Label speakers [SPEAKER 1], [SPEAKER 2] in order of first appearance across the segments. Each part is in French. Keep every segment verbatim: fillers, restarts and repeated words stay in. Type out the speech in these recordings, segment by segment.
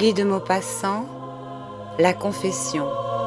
[SPEAKER 1] Guy de Maupassant, La Confession.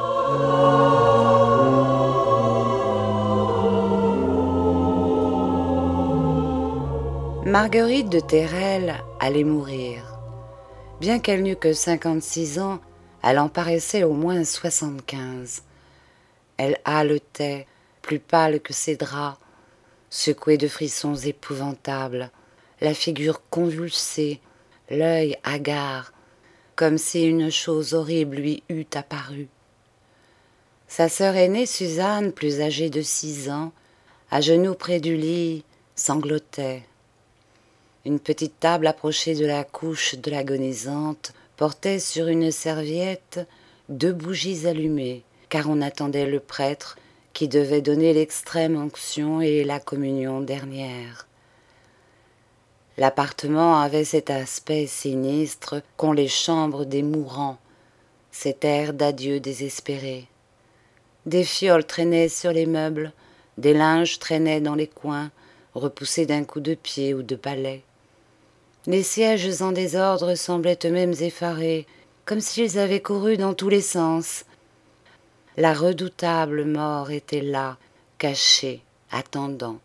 [SPEAKER 1] Marguerite de Thérelle allait mourir. Bien qu'elle n'eût que cinquante-six ans, elle en paraissait au moins soixante-quinze. Elle haletait, plus pâle que ses draps, secouée de frissons épouvantables, la figure convulsée, l'œil hagard, comme si une chose horrible lui eût apparu. Sa sœur aînée, Suzanne, plus âgée de six ans, à genoux près du lit, sanglotait. Une petite table approchée de la couche de l'agonisante portait sur une serviette deux bougies allumées, car on attendait le prêtre qui devait donner l'extrême onction et la communion dernière. L'appartement avait cet aspect sinistre qu'ont les chambres des mourants, cet air d'adieu désespéré. Des fioles traînaient sur les meubles, des linges traînaient dans les coins, repoussés d'un coup de pied ou de balai. Les sièges en désordre semblaient eux-mêmes effarés, comme s'ils avaient couru dans tous les sens. La redoutable mort était là, cachée, attendant.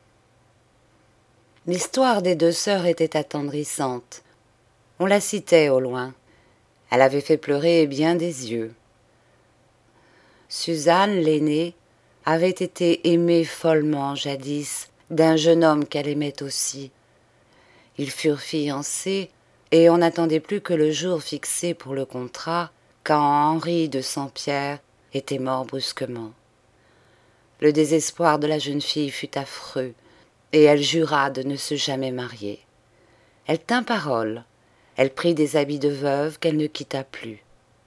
[SPEAKER 1] L'histoire des deux sœurs était attendrissante. On la citait au loin. Elle avait fait pleurer bien des yeux. Suzanne, l'aînée, avait été aimée follement jadis d'un jeune homme qu'elle aimait aussi. Ils furent fiancés et on n'attendait plus que le jour fixé pour le contrat quand Henri de Saint-Pierre était mort brusquement. Le désespoir de la jeune fille fut affreux et elle jura de ne se jamais marier. Elle tint parole, elle prit des habits de veuve qu'elle ne quitta plus.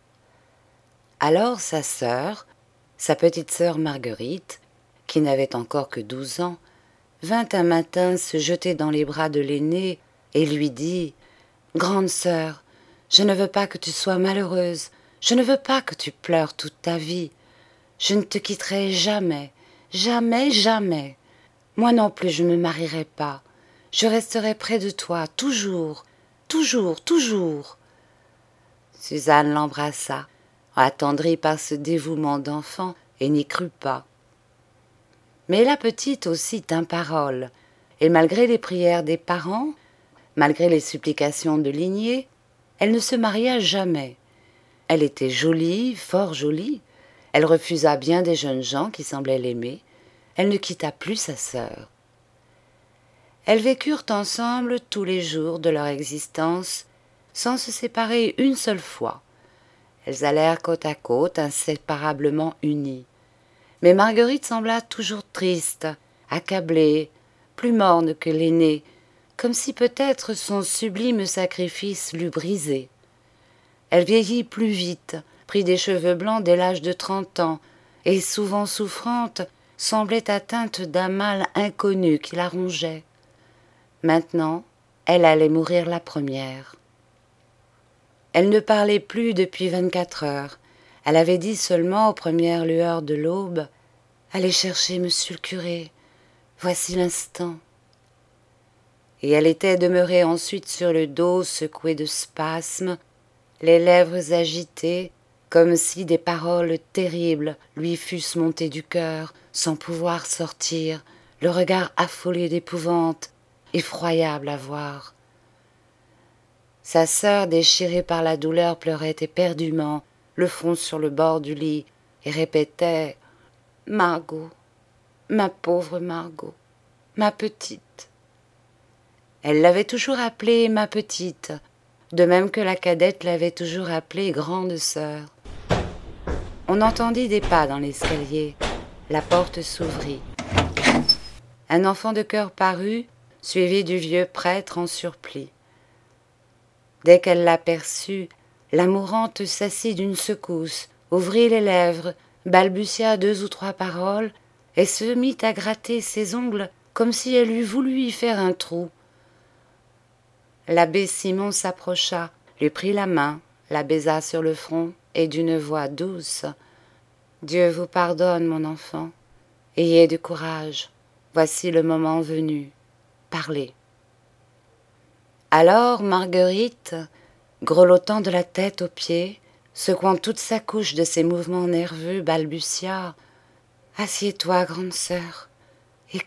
[SPEAKER 1] Alors sa sœur, sa petite sœur Marguerite, qui n'avait encore que douze ans, vint un matin se jeter dans les bras de l'aînée et lui dit « Grande sœur, je ne veux pas que tu sois malheureuse, je ne veux pas que tu pleures toute ta vie. Je ne te quitterai jamais, jamais, jamais. Moi non plus je ne me marierai pas. Je resterai près de toi, toujours, toujours, toujours. » Suzanne l'embrassa, attendrie par ce dévouement d'enfant, et n'y crut pas. Mais la petite aussi tint parole, et malgré les prières des parents, malgré les supplications de Ligné, elle ne se maria jamais. Elle était jolie, fort jolie, elle refusa bien des jeunes gens qui semblaient l'aimer, elle ne quitta plus sa sœur. Elles vécurent ensemble tous les jours de leur existence, sans se séparer une seule fois. Elles allèrent côte à côte, inséparablement unies. Mais Marguerite sembla toujours triste, accablée, plus morne que l'aînée, comme si peut-être son sublime sacrifice l'eût brisée. Elle vieillit plus vite, prit des cheveux blancs dès l'âge de trente ans, et souvent souffrante, semblait atteinte d'un mal inconnu qui la rongeait. Maintenant, elle allait mourir la première. Elle ne parlait plus depuis vingt-quatre heures. Elle avait dit seulement aux premières lueurs de l'aube « Allez chercher monsieur le curé, voici l'instant. » Et elle était demeurée ensuite sur le dos secouée de spasmes, les lèvres agitées, comme si des paroles terribles lui fussent montées du cœur, sans pouvoir sortir, le regard affolé d'épouvante, effroyable à voir. Sa sœur, déchirée par la douleur, pleurait éperdument, le front sur le bord du lit, et répétait « Margot, ma pauvre Margot, ma petite ». Elle l'avait toujours appelée « ma petite », de même que la cadette l'avait toujours appelée « grande sœur ». On entendit des pas dans l'escalier, la porte s'ouvrit. Un enfant de chœur parut, suivi du vieux prêtre en surplis. Dès qu'elle l'aperçut, la mourante s'assit d'une secousse, ouvrit les lèvres, balbutia deux ou trois paroles, et se mit à gratter ses ongles comme si elle eût voulu y faire un trou. L'abbé Simon s'approcha, lui prit la main, la baisa sur le front, et d'une voix douce « Dieu vous pardonne, mon enfant. Ayez du courage. Voici le moment venu. Parlez. » Alors Marguerite, grelottant de la tête aux pieds, secouant toute sa couche de ses mouvements nerveux, balbutia « Assieds-toi, grande sœur, écoute ».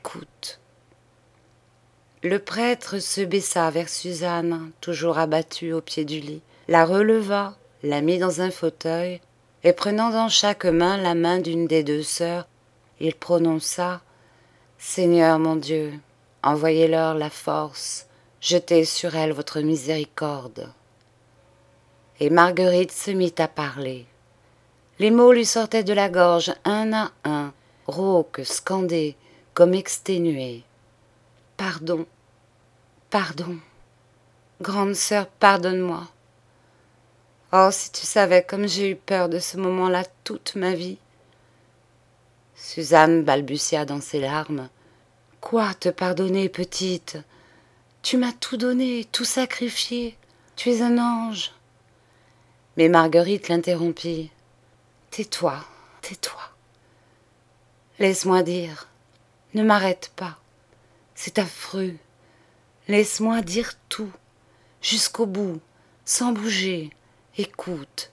[SPEAKER 1] Le prêtre se baissa vers Suzanne, toujours abattue au pied du lit, la releva, la mit dans un fauteuil, et prenant dans chaque main la main d'une des deux sœurs, il prononça « Seigneur mon Dieu, envoyez-leur la force, jetez sur elles votre miséricorde. » Et Marguerite se mit à parler. Les mots lui sortaient de la gorge un à un, rauques, scandés, comme exténués. Pardon, pardon, grande sœur, pardonne-moi. Oh, si tu savais comme j'ai eu peur de ce moment-là toute ma vie. Suzanne balbutia dans ses larmes. Quoi te pardonner, petite? Tu m'as tout donné, tout sacrifié. Tu es un ange. Mais Marguerite l'interrompit. Tais-toi, tais-toi. Laisse-moi dire. Ne m'arrête pas. C'est affreux. Laisse-moi dire tout, jusqu'au bout, sans bouger. Écoute.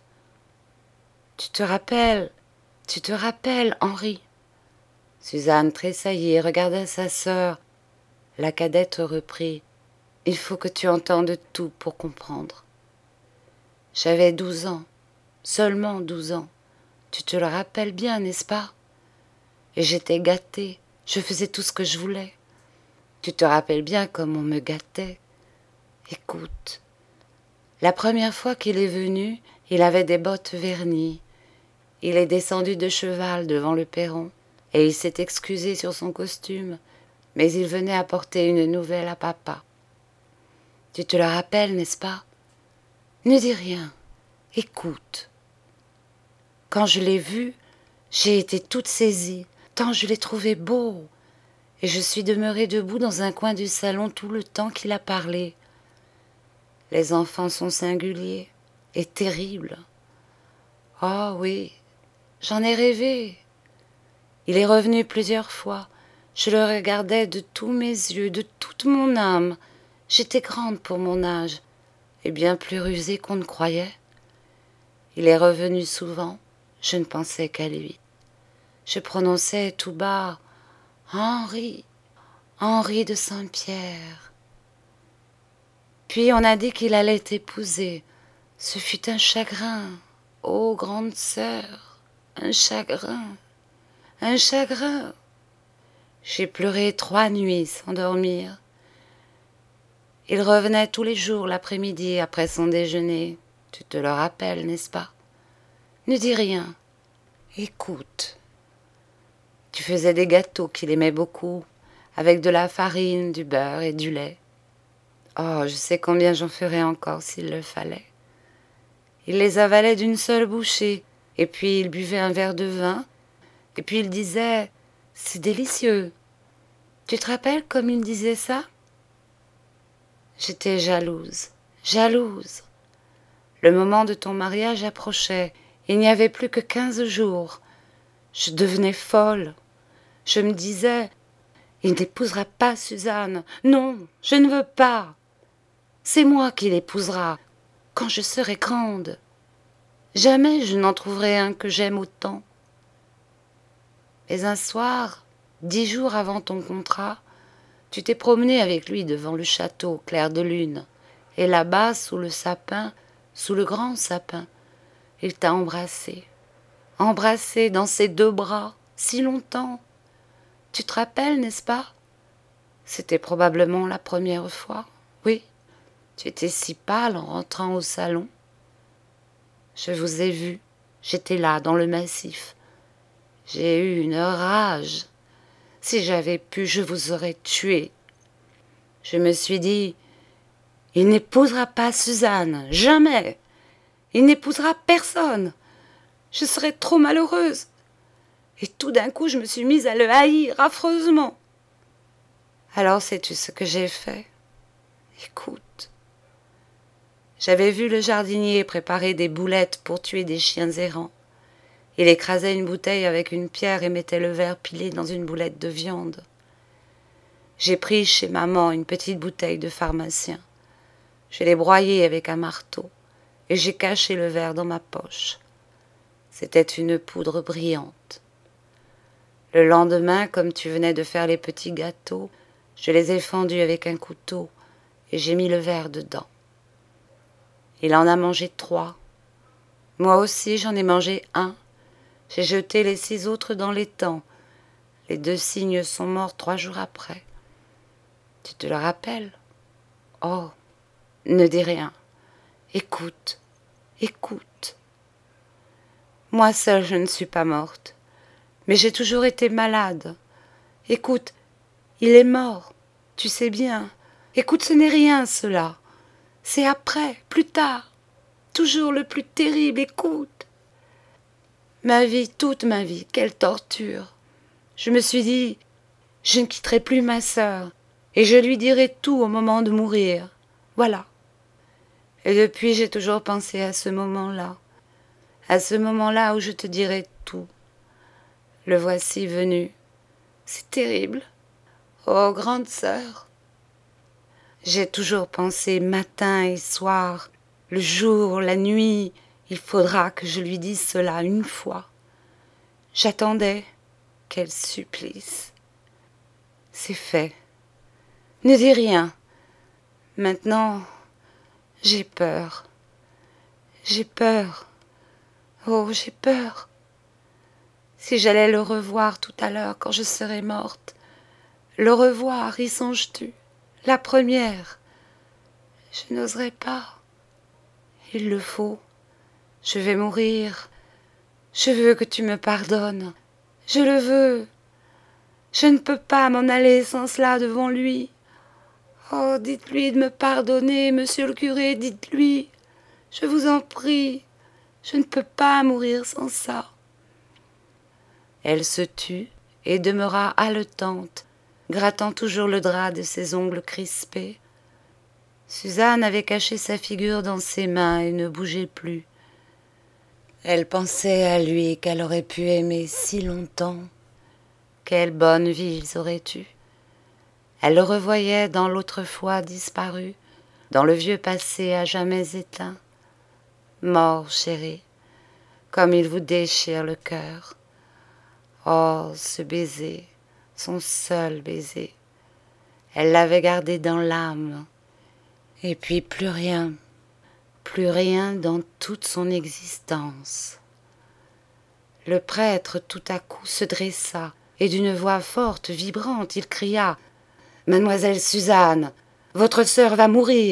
[SPEAKER 1] Tu te rappelles, tu te rappelles, Henri. Suzanne tressaillit et regarda sa sœur. La cadette reprit. Il faut que tu entendes tout pour comprendre. J'avais douze ans, seulement douze ans. Tu te le rappelles bien, n'est-ce pas? Et j'étais gâtée, je faisais tout ce que je voulais. Tu te rappelles bien comme on me gâtait. Écoute, la première fois qu'il est venu, il avait des bottes vernies. Il est descendu de cheval devant le perron, et il s'est excusé sur son costume, mais il venait apporter une nouvelle à papa. Tu te le rappelles, n'est-ce pas? Ne dis rien, écoute. Quand je l'ai vu, j'ai été toute saisie, tant je l'ai trouvé beau, et je suis demeurée debout dans un coin du salon tout le temps qu'il a parlé. Les enfants sont singuliers et terribles. Oh oui, j'en ai rêvé. Il est revenu plusieurs fois. Je le regardais de tous mes yeux, de toute mon âme. J'étais grande pour mon âge, et bien plus rusée qu'on ne croyait. Il est revenu souvent, je ne pensais qu'à lui. Je prononçais tout bas « Henri, Henri de Saint-Pierre ». Puis on a dit qu'il allait t'épouser. Ce fut un chagrin, ô grande sœur, un chagrin, un chagrin. J'ai pleuré trois nuits sans dormir. Il revenait tous les jours l'après-midi après son déjeuner. Tu te le rappelles, n'est-ce pas? Ne dis rien. Écoute. Tu faisais des gâteaux qu'il aimait beaucoup, avec de la farine, du beurre et du lait. Oh, je sais combien j'en ferais encore s'il le fallait. Il les avalait d'une seule bouchée, et puis il buvait un verre de vin, et puis il disait « C'est délicieux ». Tu te rappelles comme il disait ça? J'étais jalouse, jalouse. Le moment de ton mariage approchait. Il n'y avait plus que quinze jours. Je devenais folle. Je me disais, il n'épousera pas Suzanne. Non, je ne veux pas. C'est moi qui l'épousera, quand je serai grande. Jamais je n'en trouverai un que j'aime autant. Mais un soir, dix jours avant ton contrat, tu t'es promené avec lui devant le château, clair de lune, et là-bas, sous le sapin, sous le grand sapin, il t'a embrassé, embrassé dans ses deux bras, si longtemps. Tu te rappelles, n'est-ce pas? C'était probablement la première fois, oui. Tu étais si pâle en rentrant au salon. Je vous ai vu, j'étais là, dans le massif. J'ai eu une rage. Si j'avais pu, je vous aurais tué. Je me suis dit, il n'épousera pas Suzanne, jamais. Il n'épousera personne. Je serais trop malheureuse. Et tout d'un coup, je me suis mise à le haïr affreusement. Alors sais-tu ce que j'ai fait? Écoute. J'avais vu le jardinier préparer des boulettes pour tuer des chiens errants. Il écrasait une bouteille avec une pierre et mettait le verre pilé dans une boulette de viande. J'ai pris chez maman une petite bouteille de pharmacien. Je l'ai broyée avec un marteau. et j'ai caché le verre dans ma poche. C'était une poudre brillante. Le lendemain, comme tu venais de faire les petits gâteaux, je les ai fendus avec un couteau et j'ai mis le verre dedans. Il en a mangé trois. Moi aussi, j'en ai mangé un. J'ai jeté les six autres dans l'étang. Les deux cygnes sont morts trois jours après. Tu te le rappelles? Oh, ne dis rien. Écoute, écoute. Moi seule, je ne suis pas morte. Mais j'ai toujours été malade. Écoute, il est mort. Tu sais bien. Écoute, ce n'est rien, cela. C'est après, plus tard. Toujours le plus terrible, écoute. Ma vie, toute ma vie, quelle torture. Je me suis dit, je ne quitterai plus ma sœur, et je lui dirai tout au moment de mourir. Voilà. Et depuis, j'ai toujours pensé à ce moment-là, à ce moment-là où je te dirai tout. Le voici venu. C'est terrible. Oh, grande sœur. J'ai toujours pensé matin et soir, le jour, la nuit, il faudra que je lui dise cela une fois. J'attendais. Quel supplice. C'est fait. Ne dis rien. Maintenant, j'ai peur. J'ai peur. Oh, j'ai peur. Si j'allais le revoir tout à l'heure quand je serais morte, le revoir, y songes-tu? La première. Je n'oserais pas. Il le faut. Je vais mourir. Je veux que tu me pardonnes. Je le veux. Je ne peux pas m'en aller sans cela devant lui. Oh, dites-lui de me pardonner, monsieur le curé, dites-lui. Je vous en prie. Je ne peux pas mourir sans ça. Elle se tut et demeura haletante, grattant toujours le drap de ses ongles crispés. Suzanne avait caché sa figure dans ses mains et ne bougeait plus. Elle pensait à lui qu'elle aurait pu aimer si longtemps. Quelle bonne vie ils auraient eue. Elle le revoyait dans l'autrefois disparu, dans le vieux passé à jamais éteint. Mort, chérie, comme il vous déchire le cœur. Oh, ce baiser, son seul baiser. Elle l'avait gardé dans l'âme. Et puis plus rien, plus rien dans toute son existence. Le prêtre tout à coup se dressa, et d'une voix forte, vibrante, il cria « Mademoiselle Suzanne, votre sœur va mourir !»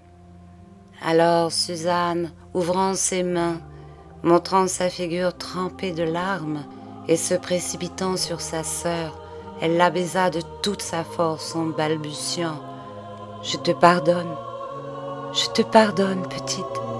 [SPEAKER 1] Alors Suzanne, ouvrant ses mains, montrant sa figure trempée de larmes, et se précipitant sur sa sœur, elle la baisa de toute sa force en balbutiant « Je te pardonne, je te pardonne, petite.